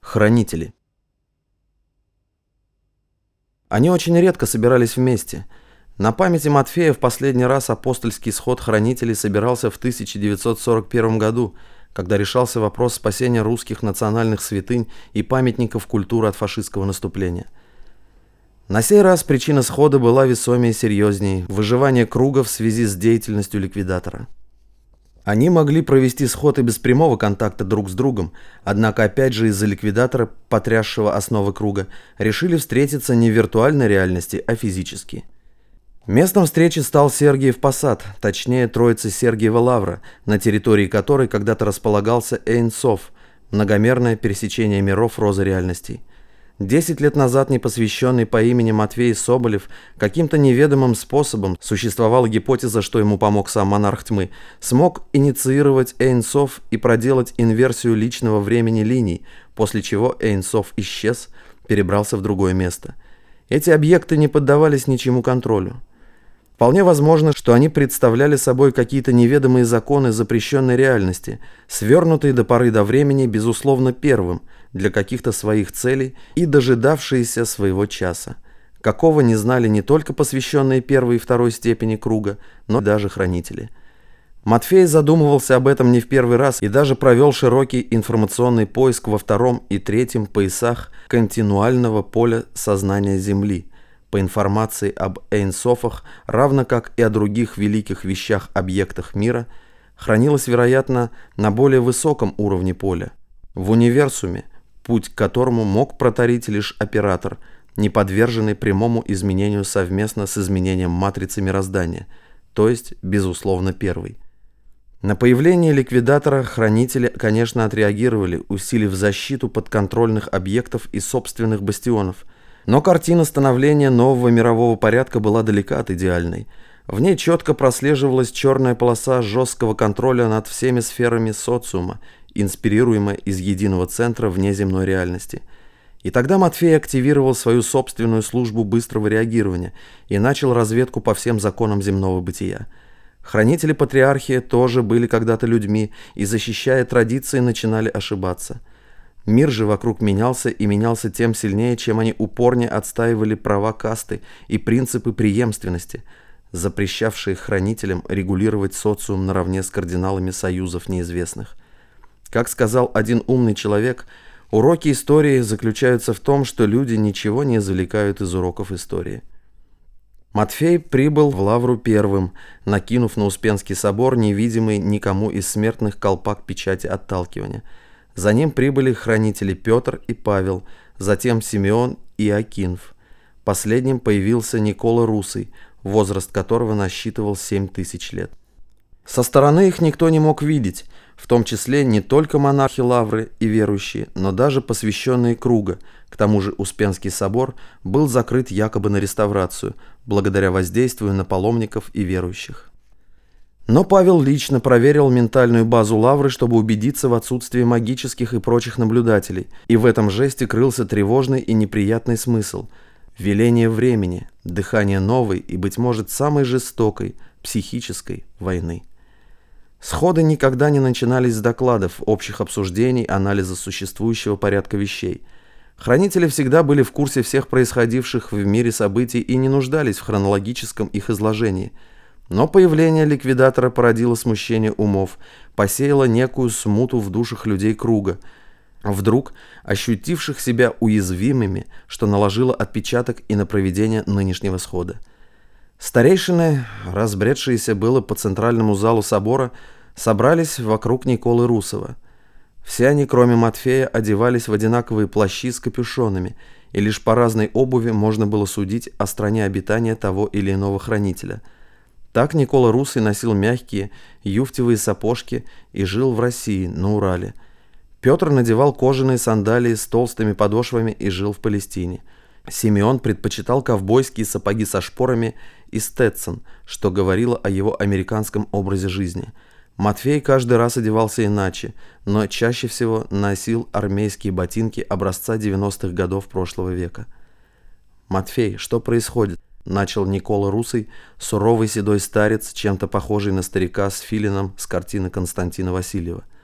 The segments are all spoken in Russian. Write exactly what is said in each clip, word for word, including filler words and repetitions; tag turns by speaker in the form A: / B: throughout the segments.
A: Хранители. Они очень редко собирались вместе. На памяти Матфея в последний раз апостольский сход хранителей собирался в тысяча девятьсот сорок первом году, когда решался вопрос спасения русских национальных святынь и памятников культуры от фашистского наступления. На сей раз причина схода была весомее и серьезнее – выживание круга в связи с деятельностью ликвидатора. Они могли провести сход и без прямого контакта друг с другом, однако опять же из-за ликвидатора, потрясшего основы круга, решили встретиться не в виртуальной реальности, а физически. Местом встречи стал Сергиев Посад, точнее Троица Сергиева Лавра, на территории которой когда-то располагался Ein Sof, многомерное пересечение миров розы реальностей. Десять лет назад непосвященный по имени Матвей Соболев каким-то неведомым способом, существовала гипотеза, что ему помог сам монарх тьмы, смог инициировать Ein Sof и проделать инверсию личного времени линий, после чего Ein Sof исчез, перебрался в другое место. Эти объекты не поддавались ничьему контролю. Вполне возможно, что они представляли собой какие-то неведомые законы запрещенной реальности, свернутые до поры до времени, безусловно, первым, для каких-то своих целей и дожидавшиеся своего часа, какого не знали не только посвященные первой и второй степени круга, но и даже хранители. Матфей задумывался об этом не в первый раз и даже провел широкий информационный поиск во втором и третьем поясах континуального поля сознания Земли, по информации об Ein Sof'ах, равно как и о других великих вещах-объектах мира, хранилось, вероятно, на более высоком уровне поля, в универсуме, путь к которому мог протарить лишь оператор, не подверженный прямому изменению совместно с изменением матрицы мироздания, то есть, безусловно, первый. На появление ликвидатора хранители, конечно, отреагировали, усилив защиту подконтрольных объектов и собственных бастионов, но картина становления нового мирового порядка была далека от идеальной. В ней четко прослеживалась черная полоса жесткого контроля над всеми сферами социума, инспирируемая из единого центра внеземной реальности. И тогда Матфей активировал свою собственную службу быстрого реагирования и начал разведку по всем законам земного бытия. Хранители патриархии тоже были когда-то людьми и, защищая традиции, начинали ошибаться. Мир же вокруг менялся и менялся тем сильнее, чем они упорнее отстаивали права касты и принципы преемственности, запрещавшие хранителям регулировать социум наравне с кардиналами союзов неизвестных. Как сказал один умный человек, уроки истории заключаются в том, что люди ничего не извлекают из уроков истории. Матфей прибыл в Лавру первым, накинув на Успенский собор невидимый никому из смертных колпак печати отталкивания. За ним прибыли хранители Петр и Павел, затем Симеон и Акинф. Последним появился Никола Русый, возраст которого насчитывал семь тысяч лет. Со стороны их никто не мог видеть, в том числе не только монархи Лавры и верующие, но даже посвященные круга. К тому же Успенский собор был закрыт якобы на реставрацию, благодаря воздействию на паломников и верующих. Но Павел лично проверил ментальную базу Лавры, чтобы убедиться в отсутствии магических и прочих наблюдателей, и в этом жесте крылся тревожный и неприятный смысл – веление времени, дыхание новой и, быть может, самой жестокой, психической войны. Сходы никогда не начинались с докладов, общих обсуждений, анализа существующего порядка вещей. Хранители всегда были в курсе всех происходивших в мире событий и не нуждались в хронологическом их изложении. Но появление ликвидатора породило смущение умов, посеяло некую смуту в душах людей круга, вдруг ощутивших себя уязвимыми, что наложило отпечаток и на проведение нынешнего схода. Старейшины, разбредшиеся было по центральному залу собора, собрались вокруг Николы Русова. Все они, кроме Матфея, одевались в одинаковые плащи с капюшонами, и лишь по разной обуви можно было судить о стране обитания того или иного хранителя. Так Никола Русый носил мягкие юфтевые сапожки и жил в России, на Урале. Петр надевал кожаные сандалии с толстыми подошвами и жил в Палестине. Симеон предпочитал ковбойские сапоги со шпорами и стетсон, что говорило о его американском образе жизни. Матфей каждый раз одевался иначе, но чаще всего носил армейские ботинки образца девяностых годов прошлого века. «Матфей, что происходит?» — начал Никола Русый, суровый седой старец, чем-то похожий на старика с филином с картины Константина Васильева.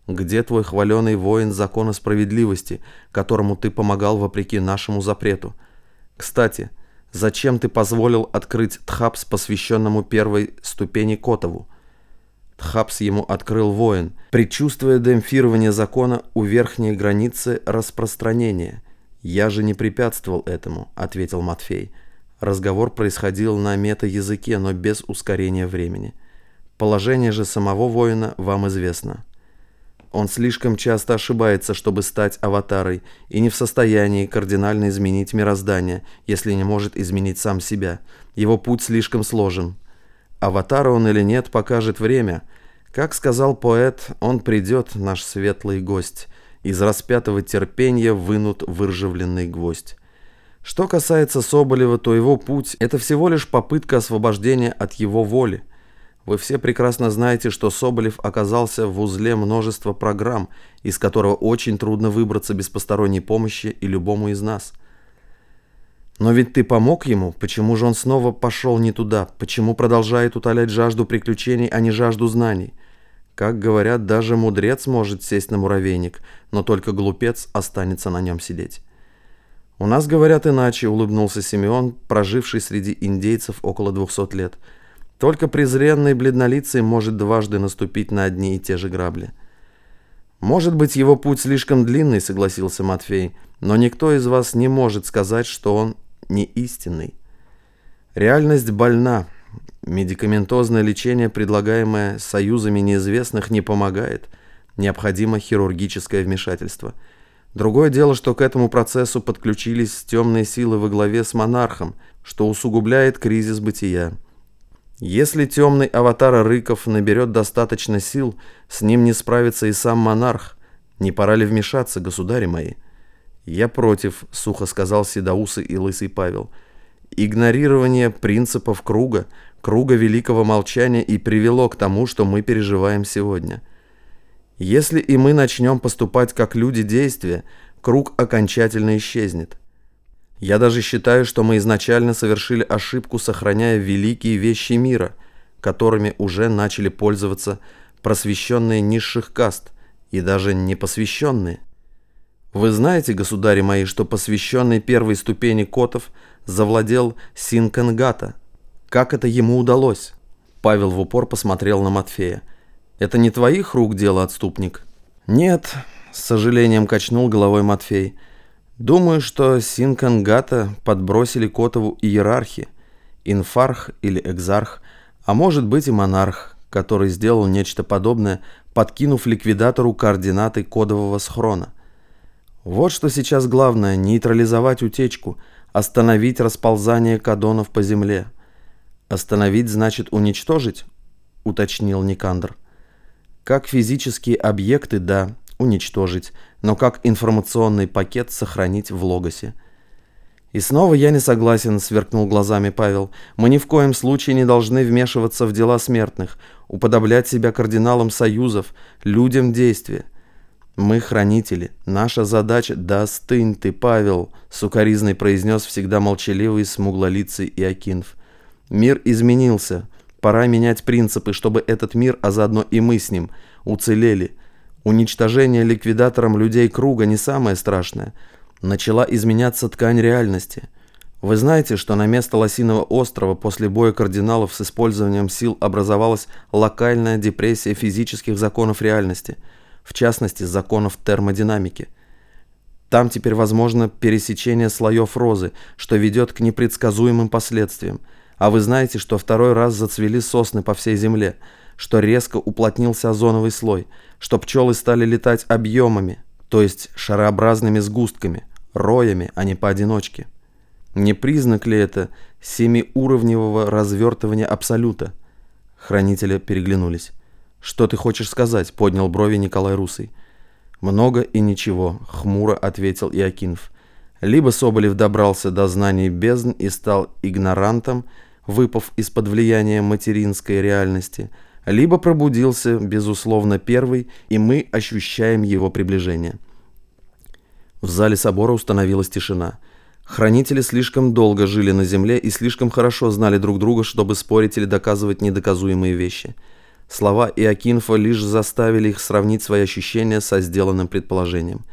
A: Где твой хваленый воин закона справедливости, которому ты помогал вопреки нашему запрету? Кстати, зачем ты позволил открыть Тхапс, посвященному первой ступени Котову? Тхапс ему открыл воин, предчувствуя демпфирование закона у верхней границы распространения. «Я же не препятствовал этому», — ответил Матфей. Разговор происходил на мета-языке, но без ускорения времени. Положение же самого воина вам известно. Он слишком часто ошибается, чтобы стать аватарой, и не в состоянии кардинально изменить мироздание, если не может изменить сам себя. Его путь слишком сложен. Аватар он или нет, покажет время. Как сказал поэт, он придет, наш светлый гость. Из распятого терпенья вынут выржавленный гвоздь. Что касается Соболева, то его путь – это всего лишь попытка освобождения от его воли. Вы все прекрасно знаете, что Соболев оказался в узле множества программ, из которого очень трудно выбраться без посторонней помощи и любому из нас. Но ведь ты помог ему, почему же он снова пошел не туда, почему продолжает утолять жажду приключений, а не жажду знаний? Как говорят, даже мудрец может сесть на муравейник, но только глупец останется на нем сидеть. У нас говорят иначе, улыбнулся Симеон, проживший среди индейцев около двухсот лет. Только презренный бледнолицый может дважды наступить на одни и те же грабли. «Может быть, его путь слишком длинный», — согласился Матфей, «но никто из вас не может сказать, что он не истинный. Реальность больна. Медикаментозное лечение, предлагаемое союзами неизвестных, не помогает. Необходимо хирургическое вмешательство. Другое дело, что к этому процессу подключились темные силы во главе с монархом, что усугубляет кризис бытия. Если темный аватар Рыков наберет достаточно сил, с ним не справится и сам монарх. Не пора ли вмешаться, государи мои?» «Я против», — сухо сказал седоусый и лысый Павел. «Игнорирование принципов круга, круга великого молчания и привело к тому, что мы переживаем сегодня. Если и мы начнем поступать как люди действия, круг окончательно исчезнет. Я даже считаю, что мы изначально совершили ошибку, сохраняя великие вещи мира, которыми уже начали пользоваться просвещенные низших каст и даже непосвященные. Вы знаете, государи мои, что посвященный первой ступени Котов завладел Синкангата. Как это ему удалось?» Павел в упор посмотрел на Матфея. «Это не твоих рук дело, отступник?» «Нет», — с сожалением качнул головой Матфей. «Думаю, что Синкангата подбросили Котову иерархи, инфарх или экзарх, а может быть и монарх, который сделал нечто подобное, подкинув ликвидатору координаты кодового схрона. Вот что сейчас главное — нейтрализовать утечку, остановить расползание кадонов по земле». «Остановить значит уничтожить?» — уточнил Никандр. «Как физические объекты, да, уничтожить, но как информационный пакет сохранить в логосе». «И снова я не согласен», — сверкнул глазами Павел. «Мы ни в коем случае не должны вмешиваться в дела смертных, уподоблять себя кардиналам союзов, людям действия. Мы хранители. Наша задача...» «Да стынь ты, Павел», — сукоризной произнес всегда молчаливый смуглолицый Иокинф. «Мир изменился. Пора менять принципы, чтобы этот мир, а заодно и мы с ним, уцелели. Уничтожение ликвидатором людей круга не самое страшное. Начала изменяться ткань реальности. Вы знаете, что на место Лосиного острова после боя кардиналов с использованием сил образовалась локальная депрессия физических законов реальности, в частности, законов термодинамики. Там теперь возможно пересечение слоев розы, что ведет к непредсказуемым последствиям. А вы знаете, что второй раз зацвели сосны по всей земле, что резко уплотнился озоновый слой, что пчелы стали летать объемами, то есть шарообразными сгустками, роями, а не поодиночке. Не признак ли это семиуровневого развертывания абсолюта?» Хранители переглянулись. «Что ты хочешь сказать?» — поднял брови Николай Русый. «Много и ничего», — хмуро ответил Иокинф. «Либо Соболев добрался до знаний бездн и стал игнорантом, выпав из-под влияния материнской реальности, либо пробудился, безусловно, первый, и мы ощущаем его приближение». В зале собора установилась тишина. Хранители слишком долго жили на земле и слишком хорошо знали друг друга, чтобы спорить или доказывать недоказуемые вещи. Слова Иокинфа лишь заставили их сравнить свои ощущения со сделанным предположением.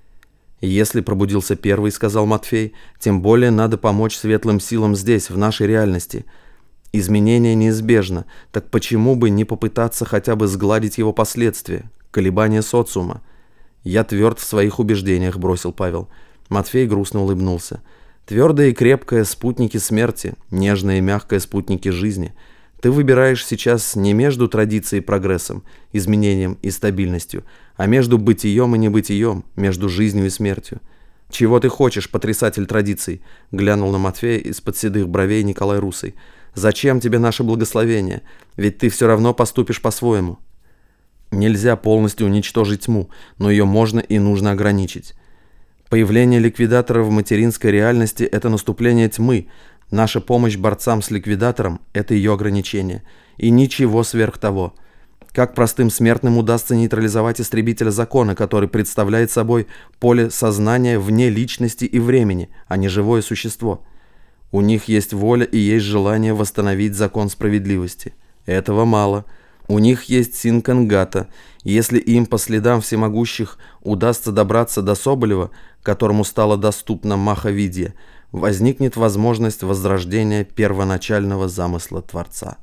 A: «Если пробудился первый, — сказал Матфей, — тем более надо помочь светлым силам здесь, в нашей реальности. Изменение неизбежно, так почему бы не попытаться хотя бы сгладить его последствия, колебания социума?» «Я тверд в своих убеждениях», — бросил Павел. Матфей грустно улыбнулся. «Твердое и крепкое — спутники смерти, нежное и мягкое — спутники жизни. Ты выбираешь сейчас не между традицией и прогрессом, изменением и стабильностью, а между бытием и небытием, между жизнью и смертью. Чего ты хочешь, потрясатель традиций?» — глянул на Матфея из-под седых бровей Николай Русый. «Зачем тебе наше благословение? Ведь ты все равно поступишь по-своему». Нельзя полностью уничтожить тьму, но ее можно и нужно ограничить. Появление ликвидатора в материнской реальности – это наступление тьмы. Наша помощь борцам с ликвидатором – это ее ограничение. И ничего сверх того. Как простым смертным удастся нейтрализовать истребителя закона, который представляет собой поле сознания вне личности и времени, а не живое существо? У них есть воля и есть желание восстановить закон справедливости. Этого мало. У них есть Синкангата. Если им по следам всемогущих удастся добраться до Соболева, которому стало доступно Махавидья, возникнет возможность возрождения первоначального замысла Творца.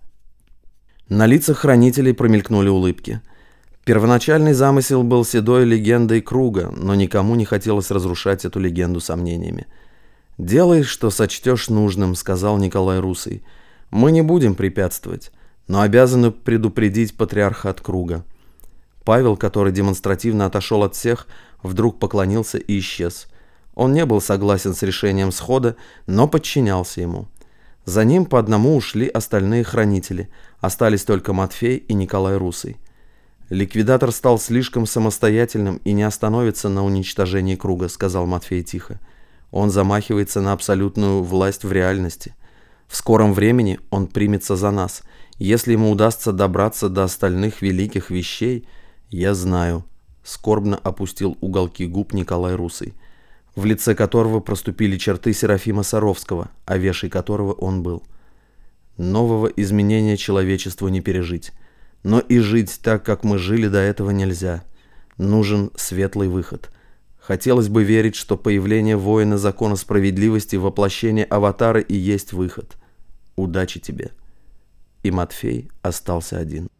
A: На лицах хранителей промелькнули улыбки. Первоначальный замысел был седой легендой круга, но никому не хотелось разрушать эту легенду сомнениями. «Делай, что сочтешь нужным», — сказал Николай Русый. «Мы не будем препятствовать, но обязаны предупредить патриарха от круга». Павел, который демонстративно отошел от всех, вдруг поклонился и исчез. Он не был согласен с решением схода, но подчинялся ему. За ним по одному ушли остальные хранители, остались только Матфей и Николай Русый. «Ликвидатор стал слишком самостоятельным и не остановится на уничтожении круга», — сказал Матфей тихо. «Он замахивается на абсолютную власть в реальности. В скором времени он примется за нас. Если ему удастся добраться до остальных великих вещей, я знаю», — скорбно опустил уголки губ Николай Русый, в лице которого проступили черты Серафима Саровского, овешей которого он был. «Нового изменения человечеству не пережить. Но и жить так, как мы жили до этого, нельзя. Нужен светлый выход. Хотелось бы верить, что появление воина закона справедливости, воплощение аватара и есть выход. Удачи тебе». И Матфей остался один.